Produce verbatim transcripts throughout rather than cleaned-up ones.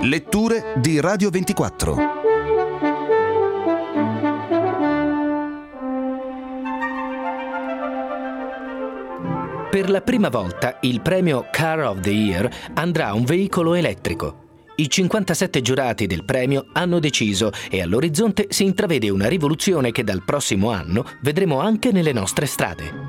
Letture di Radio ventiquattro. Per la prima volta il premio Car of the Year andrà a un veicolo elettrico. I cinquantasette giurati del premio hanno deciso e all'orizzonte si intravede una rivoluzione che dal prossimo anno vedremo anche nelle nostre strade.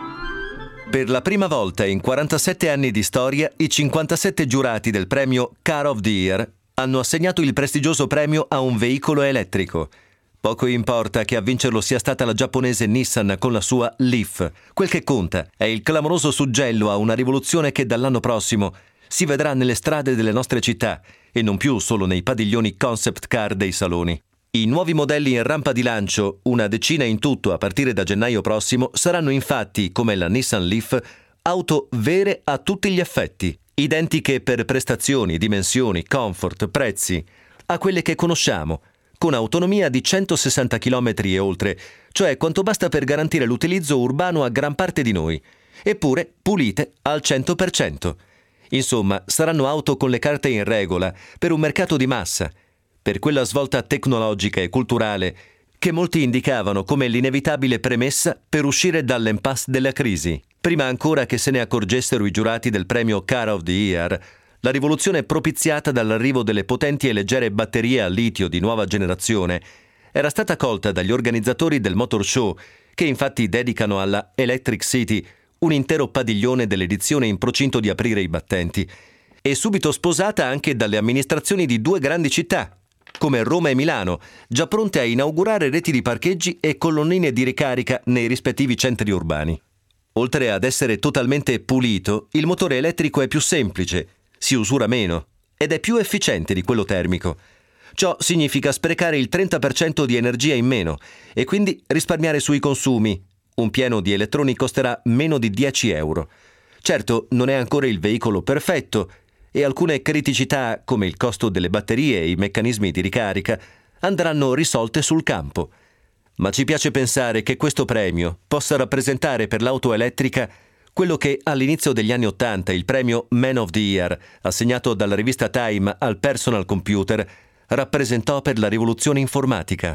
Per la prima volta in quarantasette anni di storia, i cinquantasette giurati del premio Car of the Year hanno assegnato il prestigioso premio a un veicolo elettrico. Poco importa che a vincerlo sia stata la giapponese Nissan con la sua Leaf. Quel che conta è il clamoroso suggello a una rivoluzione che dall'anno prossimo si vedrà nelle strade delle nostre città e non più solo nei padiglioni concept car dei saloni. I nuovi modelli in rampa di lancio, una decina in tutto a partire da gennaio prossimo, saranno infatti, come la Nissan Leaf, auto vere a tutti gli effetti, identiche per prestazioni, dimensioni, comfort, prezzi, a quelle che conosciamo, con autonomia di centosessanta chilometri e oltre, cioè quanto basta per garantire l'utilizzo urbano a gran parte di noi, eppure pulite al cento per cento. Insomma, saranno auto con le carte in regola, per un mercato di massa, per quella svolta tecnologica e culturale che molti indicavano come l'inevitabile premessa per uscire dall'impasse della crisi. Prima ancora che se ne accorgessero i giurati del premio Car of the Year, la rivoluzione propiziata dall'arrivo delle potenti e leggere batterie a litio di nuova generazione era stata colta dagli organizzatori del Motor Show, che infatti dedicano alla Electric City un intero padiglione dell'edizione in procinto di aprire i battenti, e subito sposata anche dalle amministrazioni di due grandi città, come Roma e Milano, già pronte a inaugurare reti di parcheggi e colonnine di ricarica nei rispettivi centri urbani. Oltre ad essere totalmente pulito, il motore elettrico è più semplice, si usura meno ed è più efficiente di quello termico. Ciò significa sprecare il trenta per cento di energia in meno e quindi risparmiare sui consumi. Un pieno di elettroni costerà meno di dieci euro. Certo, non è ancora il veicolo perfetto e alcune criticità, come il costo delle batterie e i meccanismi di ricarica, andranno risolte sul campo. Ma ci piace pensare che questo premio possa rappresentare per l'auto elettrica quello che all'inizio degli anni Ottanta il premio Man of the Year, assegnato dalla rivista Time al personal computer, rappresentò per la rivoluzione informatica.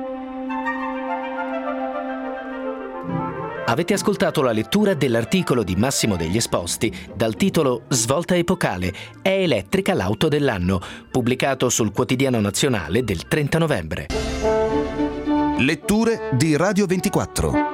Avete ascoltato la lettura dell'articolo di Massimo Degli Esposti dal titolo Svolta epocale, è elettrica l'auto dell'anno, pubblicato sul Quotidiano Nazionale del trenta novembre. Letture di Radio ventiquattro.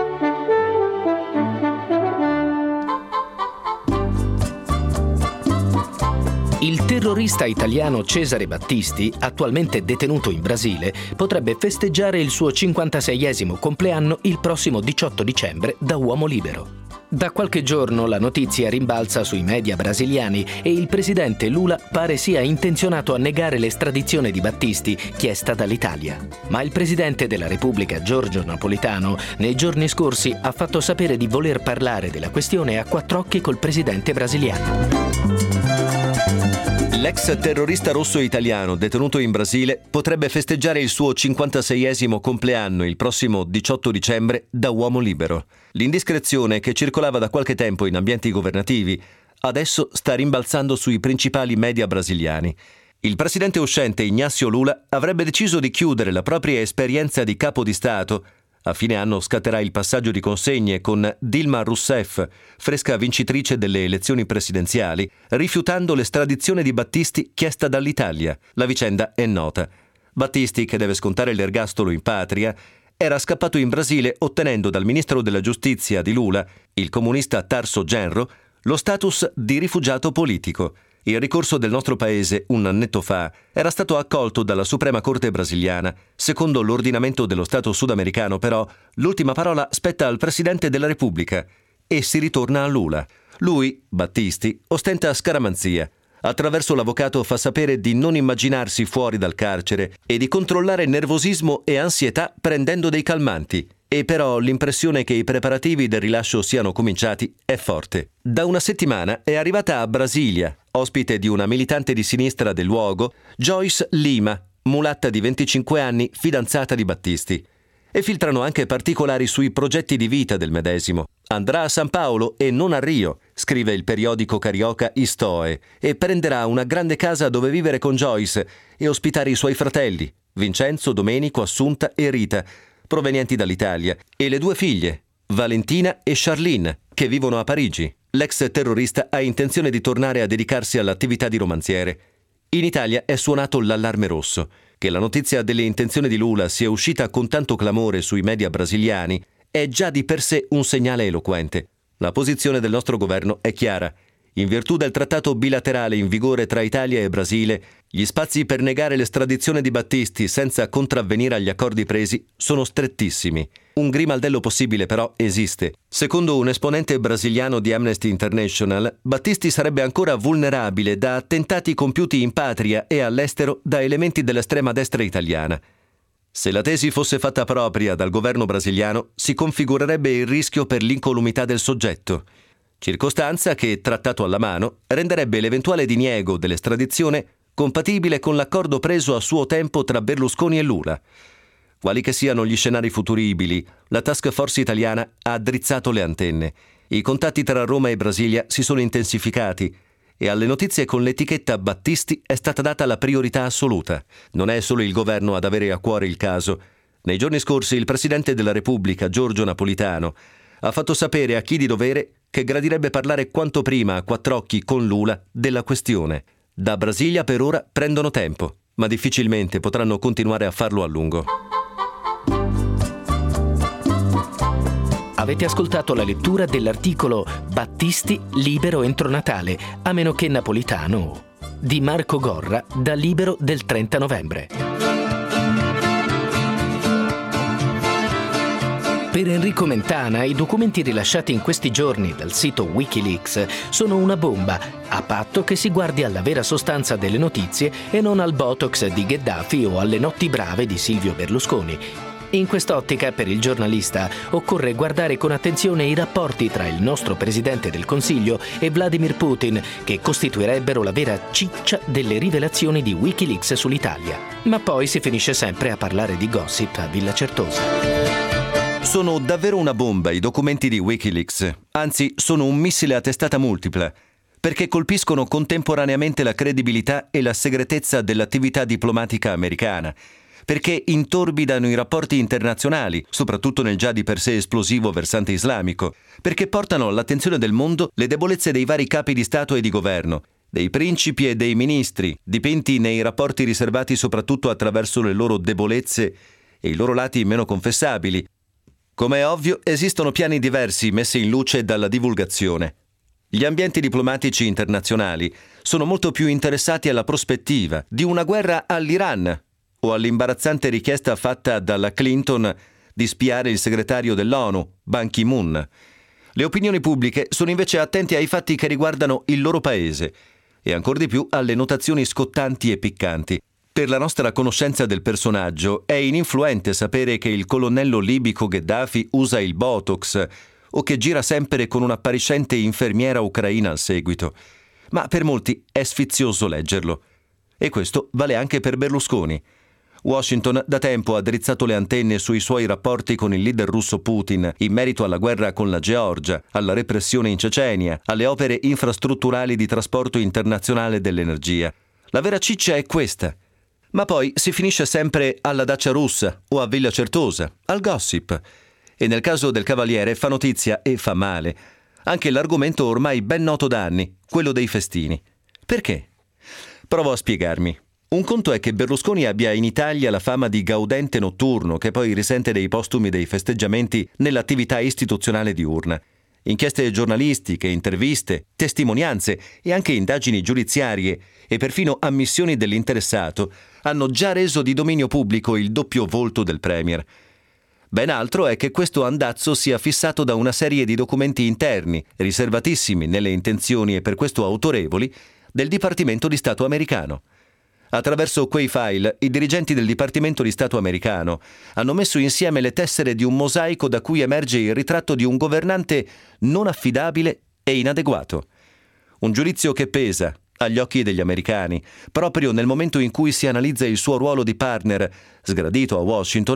Il terrorista italiano Cesare Battisti, attualmente detenuto in Brasile, potrebbe festeggiare il suo cinquantaseiesimo compleanno il prossimo diciotto dicembre da uomo libero. Da qualche giorno la notizia rimbalza sui media brasiliani e il presidente Lula pare sia intenzionato a negare l'estradizione di Battisti chiesta dall'Italia. Ma il presidente della Repubblica Giorgio Napolitano nei giorni scorsi ha fatto sapere di voler parlare della questione a quattro occhi col presidente brasiliano. L'ex terrorista rosso italiano detenuto in Brasile potrebbe festeggiare il suo cinquantaseiesimo compleanno il prossimo diciotto dicembre da uomo libero. L'indiscrezione che circolava da qualche tempo in ambienti governativi adesso sta rimbalzando sui principali media brasiliani. Il presidente uscente Inácio Lula avrebbe deciso di chiudere la propria esperienza di capo di Stato. A fine anno scatterà il passaggio di consegne con Dilma Rousseff, fresca vincitrice delle elezioni presidenziali, rifiutando l'estradizione di Battisti chiesta dall'Italia. La vicenda è nota. Battisti, che deve scontare l'ergastolo in patria, era scappato in Brasile ottenendo dal ministro della giustizia di Lula, il comunista Tarso Genro, lo status di rifugiato politico. Il ricorso del nostro paese, un annetto fa, era stato accolto dalla Suprema Corte brasiliana. Secondo l'ordinamento dello Stato sudamericano, però, l'ultima parola spetta al Presidente della Repubblica e si ritorna a Lula. Lui, Battisti, ostenta scaramanzia. Attraverso l'avvocato fa sapere di non immaginarsi fuori dal carcere e di controllare nervosismo e ansietà prendendo dei calmanti. E però l'impressione che i preparativi del rilascio siano cominciati è forte. Da una settimana è arrivata a Brasilia, ospite di una militante di sinistra del luogo, Joyce Lima, mulatta di venticinque anni, fidanzata di Battisti. e filtrano anche particolari sui progetti di vita del medesimo. Andrà a San Paolo e non a Rio, scrive il periodico carioca Istoe, e prenderà una grande casa dove vivere con Joyce e ospitare i suoi fratelli, Vincenzo, Domenico, Assunta e Rita, provenienti dall'Italia, e le due figlie, Valentina e Charlene, che vivono a Parigi. L'ex terrorista ha intenzione di tornare a dedicarsi all'attività di romanziere. In Italia è suonato l'allarme rosso. Che la notizia delle intenzioni di Lula sia uscita con tanto clamore sui media brasiliani è già di per sé un segnale eloquente. La posizione del nostro governo è chiara. In virtù del trattato bilaterale in vigore tra Italia e Brasile, gli spazi per negare l'estradizione di Battisti senza contravvenire agli accordi presi sono strettissimi. Un grimaldello possibile però esiste. Secondo un esponente brasiliano di Amnesty International, Battisti sarebbe ancora vulnerabile da attentati compiuti in patria e all'estero da elementi dell'estrema destra italiana. Se la tesi fosse fatta propria dal governo brasiliano, si configurerebbe il rischio per l'incolumità del soggetto. Circostanza che, trattato alla mano, renderebbe l'eventuale diniego dell'estradizione compatibile con l'accordo preso a suo tempo tra Berlusconi e Lula. Quali che siano gli scenari futuribili, la task force italiana ha drizzato le antenne. I contatti tra Roma e Brasilia si sono intensificati e alle notizie con l'etichetta Battisti è stata data la priorità assoluta. Non è solo il governo ad avere a cuore il caso. Nei giorni scorsi il Presidente della Repubblica, Giorgio Napolitano, ha fatto sapere a chi di dovere che gradirebbe parlare quanto prima a quattr'occhi con Lula della questione. Da Brasilia per ora prendono tempo, ma difficilmente potranno continuare a farlo a lungo. Avete ascoltato la lettura dell'articolo Battisti libero entro Natale, a meno che Napolitano, di Marco Gorra, da Libero del trenta novembre. Per Enrico Mentana, i documenti rilasciati in questi giorni dal sito Wikileaks sono una bomba, a patto che si guardi alla vera sostanza delle notizie e non al Botox di Gheddafi o alle notti brave di Silvio Berlusconi. In quest'ottica, per il giornalista, occorre guardare con attenzione i rapporti tra il nostro Presidente del Consiglio e Vladimir Putin, che costituirebbero la vera ciccia delle rivelazioni di Wikileaks sull'Italia. Ma poi si finisce sempre a parlare di gossip a Villa Certosa. Sono davvero una bomba i documenti di Wikileaks, anzi sono un missile a testata multipla, perché colpiscono contemporaneamente la credibilità e la segretezza dell'attività diplomatica americana, perché intorbidano i rapporti internazionali, soprattutto nel già di per sé esplosivo versante islamico, perché portano all'attenzione del mondo le debolezze dei vari capi di Stato e di governo, dei principi e dei ministri, dipinti nei rapporti riservati soprattutto attraverso le loro debolezze e i loro lati meno confessabili. Come è ovvio, esistono piani diversi messi in luce dalla divulgazione. Gli ambienti diplomatici internazionali sono molto più interessati alla prospettiva di una guerra all'Iran o all'imbarazzante richiesta fatta dalla Clinton di spiare il segretario dell'ONU, Ban Ki-moon. Le opinioni pubbliche sono invece attente ai fatti che riguardano il loro paese e ancor di più alle notazioni scottanti e piccanti. Per la nostra conoscenza del personaggio è ininfluente sapere che il colonnello libico Gheddafi usa il Botox o che gira sempre con un'appariscente infermiera ucraina al seguito, ma per molti è sfizioso leggerlo. E questo vale anche per Berlusconi. Washington da tempo ha drizzato le antenne sui suoi rapporti con il leader russo Putin in merito alla guerra con la Georgia, alla repressione in Cecenia, alle opere infrastrutturali di trasporto internazionale dell'energia. La vera ciccia è questa. Ma poi si finisce sempre alla Dacia russa o a Villa Certosa, al gossip. E nel caso del Cavaliere fa notizia e fa male anche l'argomento ormai ben noto da anni, quello dei festini. Perché? Provo a spiegarmi. Un conto è che Berlusconi abbia in Italia la fama di gaudente notturno che poi risente dei postumi dei festeggiamenti nell'attività istituzionale diurna. Inchieste giornalistiche, interviste, testimonianze e anche indagini giudiziarie e perfino ammissioni dell'interessato hanno già reso di dominio pubblico il doppio volto del Premier. Ben altro è che questo andazzo sia fissato da una serie di documenti interni, riservatissimi nelle intenzioni e per questo autorevoli, del Dipartimento di Stato americano. Attraverso quei file, i dirigenti del Dipartimento di Stato americano hanno messo insieme le tessere di un mosaico da cui emerge il ritratto di un governante non affidabile e inadeguato. Un giudizio che pesa, agli occhi degli americani, proprio nel momento in cui si analizza il suo ruolo di partner, sgradito a Washington,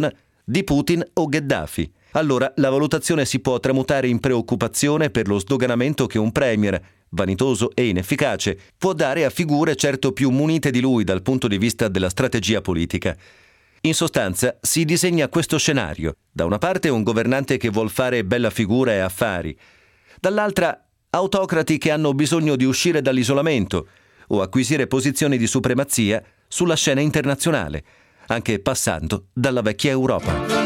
di Putin o Gheddafi. Allora la valutazione si può tramutare in preoccupazione per lo sdoganamento che un premier, vanitoso e inefficace, può dare a figure certo più munite di lui dal punto di vista della strategia politica. In sostanza si disegna questo scenario: da una parte un governante che vuol fare bella figura e affari, dall'altra autocrati che hanno bisogno di uscire dall'isolamento o acquisire posizioni di supremazia sulla scena internazionale, anche passando dalla vecchia Europa.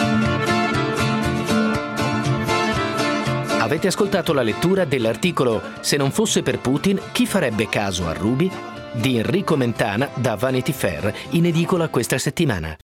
Avete ascoltato la lettura dell'articolo "Se non fosse per Putin, chi farebbe caso a Ruby?" di Enrico Mentana da Vanity Fair, in edicola questa settimana.